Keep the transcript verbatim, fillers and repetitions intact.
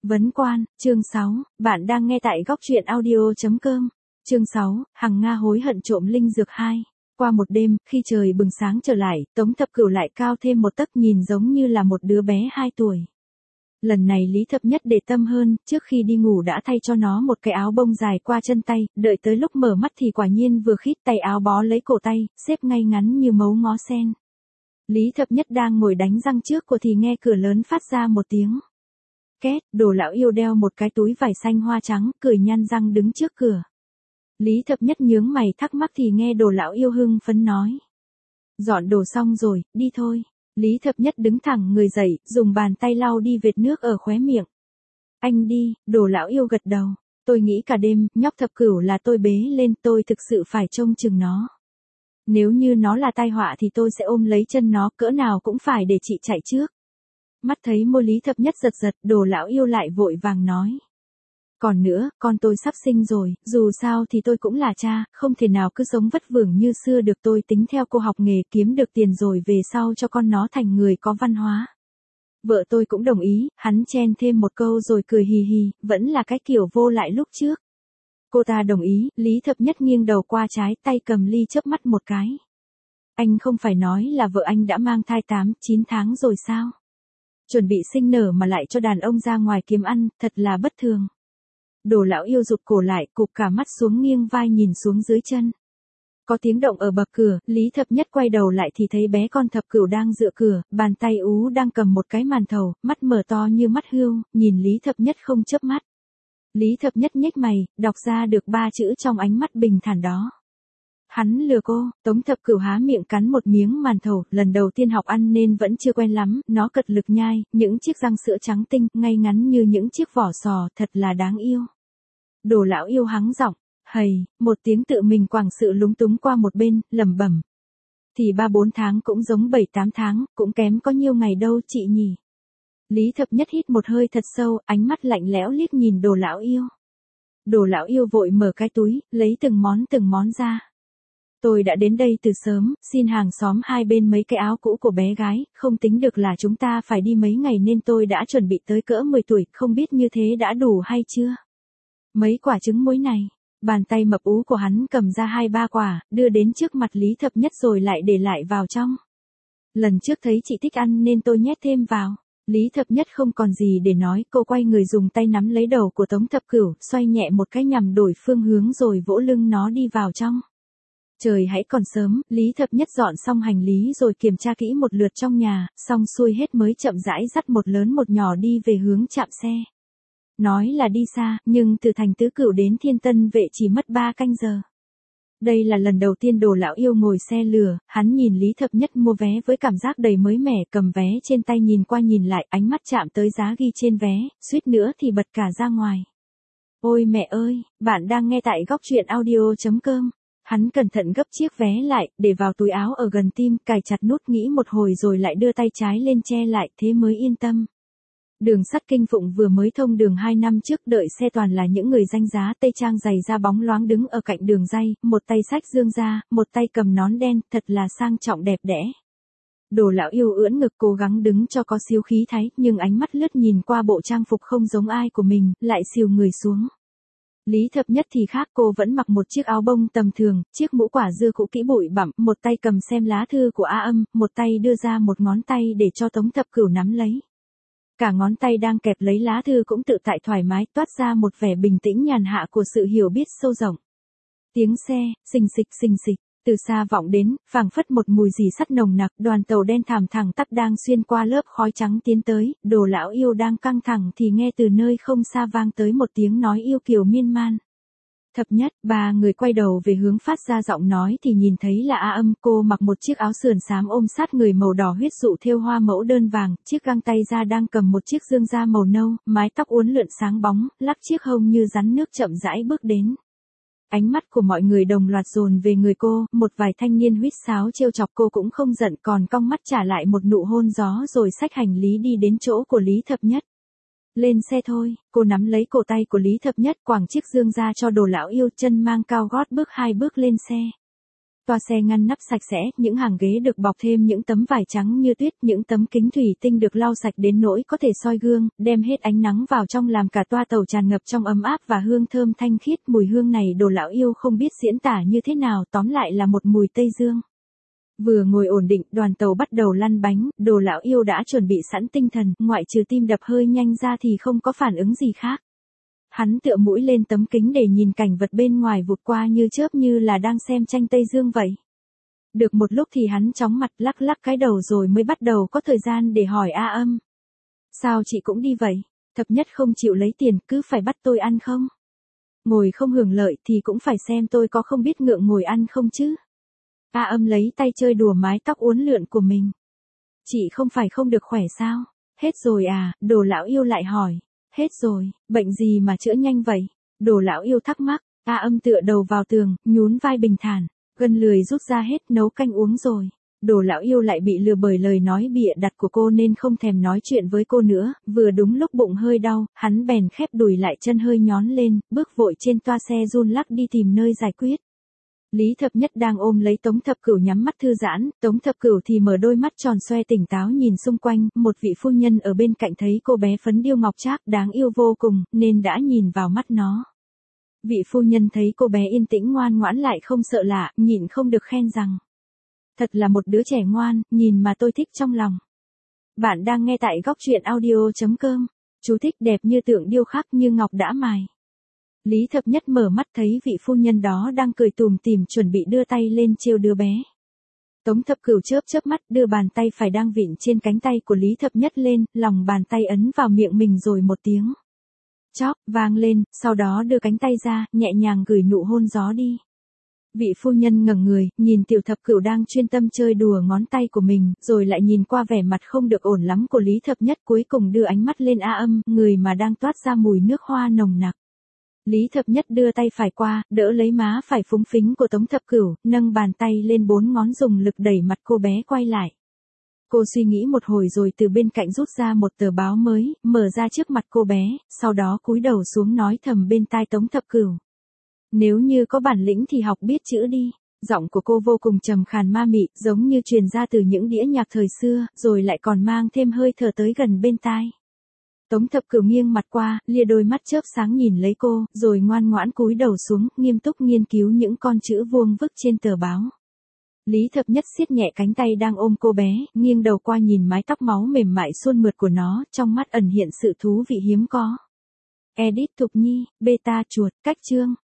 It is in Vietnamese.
Vấn quan, chương sáu, bạn đang nghe tại góc truyện audio.com. Chương sáu, Hằng Nga hối hận trộm linh dược hai. Qua một đêm, khi trời bừng sáng trở lại, Tống Thập Cửu lại cao thêm một tấc, nhìn giống như là một đứa bé hai tuổi. Lần này Lý Thập Nhất để tâm hơn, trước khi đi ngủ đã thay cho nó một cái áo bông dài qua chân tay, đợi tới lúc mở mắt thì quả nhiên vừa khít, tay áo bó lấy cổ tay, xếp ngay ngắn như mấu ngó sen. Lý Thập Nhất đang ngồi đánh răng trước của thì nghe cửa lớn phát ra một tiếng két, Đồ lão yêu đeo một cái túi vải xanh hoa trắng, cười nhăn răng đứng trước cửa. Lý Thập Nhất nhướng mày thắc mắc thì nghe Đồ lão yêu hưng phấn nói: dọn đồ xong rồi, đi thôi. Lý Thập Nhất đứng thẳng người dậy, dùng bàn tay lau đi vệt nước ở khóe miệng. Anh đi. Đồ lão yêu gật đầu. Tôi nghĩ cả đêm, nhóc Thập Cửu là tôi bế lên, tôi thực sự phải trông chừng nó. Nếu như nó là tai họa thì tôi sẽ ôm lấy chân nó, cỡ nào cũng phải để chị chạy trước. Mắt thấy môi Lý Thập Nhất giật giật, Đồ lão yêu lại vội vàng nói: còn nữa, con tôi sắp sinh rồi, dù sao thì tôi cũng là cha, không thể nào cứ sống vất vưởng như xưa được, tôi tính theo cô học nghề kiếm được tiền rồi về sau cho con nó thành người có văn hóa. Vợ tôi cũng đồng ý, hắn chen thêm một câu rồi cười hì hì, vẫn là cái kiểu vô lại lúc trước. Cô ta đồng ý. Lý Thập Nhất nghiêng đầu qua trái, tay cầm ly chớp mắt một cái. Anh không phải nói là vợ anh đã mang thai tám, chín tháng rồi sao? Chuẩn bị sinh nở mà lại cho đàn ông ra ngoài kiếm ăn, thật là bất thường. Đồ lão yêu rụt cổ lại, cụp cả mắt xuống, nghiêng vai nhìn xuống dưới chân. Có tiếng động ở bậc cửa, Lý Thập Nhất quay đầu lại thì thấy bé con Thập Cửu đang dựa cửa, bàn tay ú đang cầm một cái màn thầu, mắt mở to như mắt hươu, nhìn Lý Thập Nhất không chớp mắt. Lý Thập Nhất nhếch mày, đọc ra được ba chữ trong ánh mắt bình thản đó. Hắn lừa cô. Tống Thập Cửu há miệng cắn một miếng màn thầu, lần đầu tiên học ăn nên vẫn chưa quen lắm, nó cật lực nhai, những chiếc răng sữa trắng tinh, ngay ngắn như những chiếc vỏ sò, thật là đáng yêu. Đồ lão yêu hắng giọng, hầy, một tiếng tự mình quàng sự lúng túng qua một bên, lẩm bẩm. Thì ba bốn tháng cũng giống bảy tám tháng, cũng kém có nhiêu ngày đâu chị nhỉ. Lý Thập Nhất hít một hơi thật sâu, ánh mắt lạnh lẽo liếc nhìn Đồ lão yêu. Đồ lão yêu vội mở cái túi, lấy từng món từng món ra. Tôi đã đến đây từ sớm, xin hàng xóm hai bên mấy cái áo cũ của bé gái, không tính được là chúng ta phải đi mấy ngày nên tôi đã chuẩn bị tới cỡ mười tuổi, không biết như thế đã đủ hay chưa. Mấy quả trứng muối này. Bàn tay mập ú của hắn cầm ra hai ba quả, đưa đến trước mặt Lý Thập Nhất rồi lại để lại vào trong. Lần trước thấy chị thích ăn nên tôi nhét thêm vào. Lý Thập Nhất không còn gì để nói, cô quay người dùng tay nắm lấy đầu của Tống Thập Cửu, xoay nhẹ một cái nhằm đổi phương hướng rồi vỗ lưng nó đi vào trong. Trời hãy còn sớm, Lý Thập Nhất dọn xong hành lý rồi kiểm tra kỹ một lượt trong nhà, xong xuôi hết mới chậm rãi dắt một lớn một nhỏ đi về hướng trạm xe. Nói là đi xa, nhưng từ thành Tứ Cửu đến Thiên Tân Vệ chỉ mất ba canh giờ. Đây là lần đầu tiên Đồ lão yêu ngồi xe lửa, hắn nhìn Lý Thập Nhất mua vé với cảm giác đầy mới mẻ, cầm vé trên tay nhìn qua nhìn lại, ánh mắt chạm tới giá ghi trên vé, suýt nữa thì bật cả ra ngoài. Ôi mẹ ơi, bạn đang nghe tại góc truyện audio.com. Hắn cẩn thận gấp chiếc vé lại, để vào túi áo ở gần tim, cài chặt nút nghĩ một hồi rồi lại đưa tay trái lên che lại, thế mới yên tâm. Đường sắt Kinh Phụng vừa mới thông đường hai năm trước, đợi xe toàn là những người danh giá tây trang giày da bóng loáng đứng ở cạnh đường ray, một tay xách dương ra, một tay cầm nón đen, thật là sang trọng đẹp đẽ. Đồ lão yêu ưỡn ngực cố gắng đứng cho có xíu khí thái, nhưng ánh mắt lướt nhìn qua bộ trang phục không giống ai của mình, lại xìu người xuống. Lý Thập Nhất thì khác, cô vẫn mặc một chiếc áo bông tầm thường, chiếc mũ quả dưa cũ kỹ bụi bặm, một tay cầm xem lá thư của A Âm, một tay đưa ra một ngón tay để cho Tống Thập Cửu nắm lấy. Cả ngón tay đang kẹp lấy lá thư cũng tự tại thoải mái, toát ra một vẻ bình tĩnh nhàn hạ của sự hiểu biết sâu rộng. Tiếng xe, xình xịch xình xịch, từ xa vọng đến, phảng phất một mùi rỉ sắt nồng nặc, đoàn tàu đen thảm thẳng tắp đang xuyên qua lớp khói trắng tiến tới, Đồ lão yêu đang căng thẳng thì nghe từ nơi không xa vang tới một tiếng nói yêu kiều miên man. Thập Nhất. Ba người quay đầu về hướng phát ra giọng nói thì nhìn thấy là A Âm, cô mặc một chiếc áo sườn xám ôm sát người màu đỏ huyết dụ thêu hoa mẫu đơn vàng, chiếc găng tay ra đang cầm một chiếc dương da màu nâu, mái tóc uốn lượn sáng bóng, lắc chiếc hông như rắn nước chậm rãi bước đến. Ánh mắt của mọi người đồng loạt dồn về người cô, một vài thanh niên huýt sáo trêu chọc cô cũng không giận, còn cong mắt trả lại một nụ hôn gió rồi xách hành lý đi đến chỗ của Lý Thập Nhất. Lên xe thôi. Cô nắm lấy cổ tay của Lý Thập Nhất, quàng chiếc dương ra cho Đồ lão yêu, chân mang cao gót bước hai bước lên xe. Toa xe ngăn nắp sạch sẽ, những hàng ghế được bọc thêm những tấm vải trắng như tuyết, những tấm kính thủy tinh được lau sạch đến nỗi có thể soi gương, đem hết ánh nắng vào trong làm cả toa tàu tràn ngập trong ấm áp và hương thơm thanh khiết. Mùi hương này Đồ lão yêu không biết diễn tả như thế nào, tóm lại là một mùi Tây Dương. Vừa ngồi ổn định, đoàn tàu bắt đầu lăn bánh, Đồ lão yêu đã chuẩn bị sẵn tinh thần, ngoại trừ tim đập hơi nhanh ra thì không có phản ứng gì khác. Hắn tựa mũi lên tấm kính để nhìn cảnh vật bên ngoài vụt qua như chớp, như là đang xem tranh Tây Dương vậy. Được một lúc thì hắn chóng mặt lắc lắc cái đầu rồi mới bắt đầu có thời gian để hỏi A Âm. Sao chị cũng đi vậy? Thập nhất không chịu lấy tiền, cứ phải bắt tôi ăn không? Ngồi không hưởng lợi thì cũng phải xem tôi có không biết ngượng ngồi ăn không chứ? A Âm lấy tay chơi đùa mái tóc uốn lượn của mình. Chị không phải không được khỏe sao? Hết rồi à? Đồ lão yêu lại hỏi. Hết rồi, bệnh gì mà chữa nhanh vậy? Đồ lão yêu thắc mắc. A Âm tựa đầu vào tường, nhún vai bình thản. Gân lười rút ra hết, nấu canh uống rồi. Đồ lão yêu lại bị lừa bởi lời nói bịa đặt của cô nên không thèm nói chuyện với cô nữa. Vừa đúng lúc bụng hơi đau, hắn bèn khép đùi lại, chân hơi nhón lên, bước vội trên toa xe run lắc đi tìm nơi giải quyết. Lý Thập Nhất đang ôm lấy Tống Thập Cửu nhắm mắt thư giãn, Tống Thập Cửu thì mở đôi mắt tròn xoe tỉnh táo nhìn xung quanh, một vị phu nhân ở bên cạnh thấy cô bé phấn điêu ngọc trác đáng yêu vô cùng, nên đã nhìn vào mắt nó. Vị phu nhân thấy cô bé yên tĩnh ngoan ngoãn lại không sợ lạ, nhịn không được khen rằng. Thật là một đứa trẻ ngoan, nhìn mà tôi thích trong lòng. Bạn đang nghe tại góc truyện audio chấm com. Chú thích đẹp như tượng điêu khắc như ngọc đã mài. Lý Thập Nhất mở mắt thấy vị phu nhân đó đang cười tủm tỉm chuẩn bị đưa tay lên trêu đứa bé. Tống Thập Cửu chớp chớp mắt, đưa bàn tay phải đang vịn trên cánh tay của Lý Thập Nhất lên, lòng bàn tay ấn vào miệng mình rồi một tiếng chóp vang lên, sau đó đưa cánh tay ra, nhẹ nhàng gửi nụ hôn gió đi. Vị phu nhân ngẩng người, nhìn Tiểu Thập Cửu đang chuyên tâm chơi đùa ngón tay của mình, rồi lại nhìn qua vẻ mặt không được ổn lắm của Lý Thập Nhất, cuối cùng đưa ánh mắt lên A Âm, người mà đang toát ra mùi nước hoa nồng nặc. Lý Thập Nhất đưa tay phải qua, đỡ lấy má phải phúng phính của Tống Thập Cửu, nâng bàn tay lên bốn ngón dùng lực đẩy mặt cô bé quay lại. Cô suy nghĩ một hồi rồi từ bên cạnh rút ra một tờ báo mới, mở ra trước mặt cô bé, sau đó cúi đầu xuống nói thầm bên tai Tống Thập Cửu. Nếu như có bản lĩnh thì học biết chữ đi. Giọng của cô vô cùng trầm khàn ma mị, giống như truyền ra từ những đĩa nhạc thời xưa, rồi lại còn mang thêm hơi thở tới gần bên tai. Tống Thập Cửu nghiêng mặt qua, lia đôi mắt chớp sáng nhìn lấy cô, rồi ngoan ngoãn cúi đầu xuống, nghiêm túc nghiên cứu những con chữ vuông vức trên tờ báo. Lý Thập Nhất siết nhẹ cánh tay đang ôm cô bé, nghiêng đầu qua nhìn mái tóc máu mềm mại suôn mượt của nó, trong mắt ẩn hiện sự thú vị hiếm có. Edit Thục Nhi, beta chuột, cách chương.